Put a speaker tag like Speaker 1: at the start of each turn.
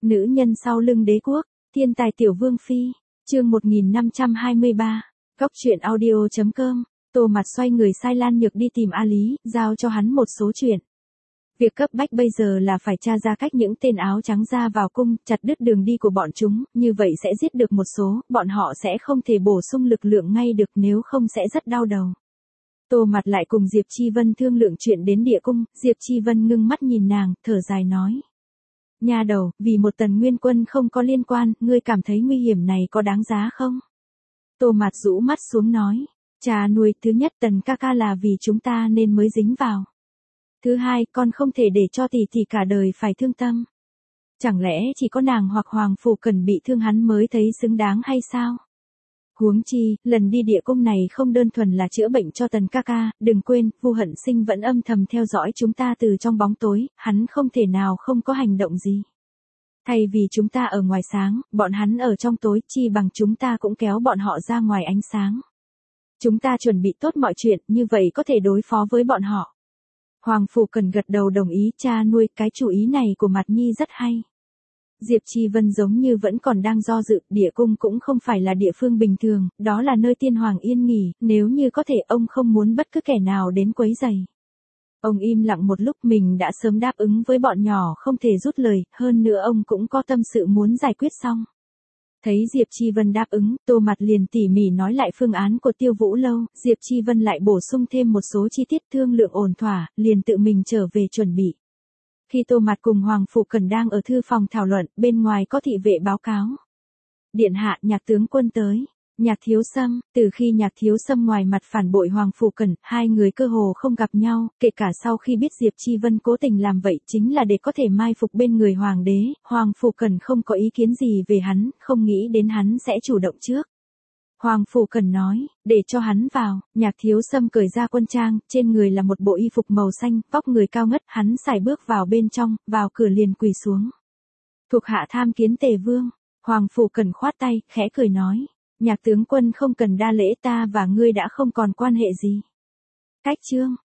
Speaker 1: Nữ nhân sau lưng đế quốc, thiên tài tiểu vương phi, chương 1523, góc truyện audio.com, Tô Mặt xoay người sai Lan Nhược đi tìm A Lý, giao cho hắn một số chuyện. Việc cấp bách bây giờ là phải tra ra cách những tên áo trắng ra vào cung, chặt đứt đường đi của bọn chúng, như vậy sẽ giết được một số, bọn họ sẽ không thể bổ sung lực lượng ngay được, nếu không sẽ rất đau đầu. Tô Mặt lại cùng Diệp Chi Vân thương lượng chuyện đến địa cung, Diệp Chi Vân ngưng mắt nhìn nàng, thở dài nói. Nha đầu, vì một Tần Nguyên Quân không có liên quan, ngươi cảm thấy nguy hiểm này có đáng giá không? Tô Mặt rũ mắt xuống nói, cha nuôi, thứ nhất Tần ca ca là vì chúng ta nên mới dính vào. Thứ hai, con không thể để cho tỷ tỷ cả đời phải thương tâm. Chẳng lẽ chỉ có nàng hoặc Hoàng Phủ Cần bị thương hắn mới thấy xứng đáng hay sao? Huống chi, lần đi địa cung này không đơn thuần là chữa bệnh cho Tần ca ca, đừng quên, Vu Hận Sinh vẫn âm thầm theo dõi chúng ta từ trong bóng tối, hắn không thể nào không có hành động gì. Thay vì chúng ta ở ngoài sáng, bọn hắn ở trong tối, chi bằng chúng ta cũng kéo bọn họ ra ngoài ánh sáng. Chúng ta chuẩn bị tốt mọi chuyện, như vậy có thể đối phó với bọn họ. Hoàng Phủ Cần gật đầu đồng ý, cha nuôi, cái chủ ý này của Mặt Nhi rất hay. Diệp Chi Vân giống như vẫn còn đang do dự, địa cung cũng không phải là địa phương bình thường, đó là nơi tiên hoàng yên nghỉ, nếu như có thể ông không muốn bất cứ kẻ nào đến quấy rầy. Ông im lặng một lúc, mình đã sớm đáp ứng với bọn nhỏ không thể rút lời, hơn nữa ông cũng có tâm sự muốn giải quyết xong. Thấy Diệp Chi Vân đáp ứng, Tô Mặt liền tỉ mỉ nói lại phương án của Tiêu Vũ Lâu, Diệp Chi Vân lại bổ sung thêm một số chi tiết, thương lượng ổn thỏa, liền tự mình trở về chuẩn bị. Khi Tô Mặt cùng Hoàng Phủ Cần đang ở thư phòng thảo luận, bên ngoài có thị vệ báo cáo. Điện hạ, Nhạc tướng quân tới. Nhạc Thiếu Sâm, từ khi Nhạc Thiếu Sâm ngoài mặt phản bội Hoàng Phủ Cần, hai người cơ hồ không gặp nhau, kể cả sau khi biết Diệp Chi Vân cố tình làm vậy chính là để có thể mai phục bên người Hoàng đế, Hoàng Phủ Cần không có ý kiến gì về hắn, không nghĩ đến hắn sẽ chủ động trước. Hoàng Phủ Cần nói, để cho hắn vào, Nhạc Thiếu Sâm cởi ra quân trang, trên người là một bộ y phục màu xanh, vóc người cao ngất, hắn sải bước vào bên trong, vào cửa liền quỳ xuống. Thuộc hạ tham kiến Tề Vương. Hoàng Phủ Cần khoát tay, khẽ cười nói, Nhạc tướng quân không cần đa lễ, ta và ngươi đã không còn quan hệ gì. Cách chương,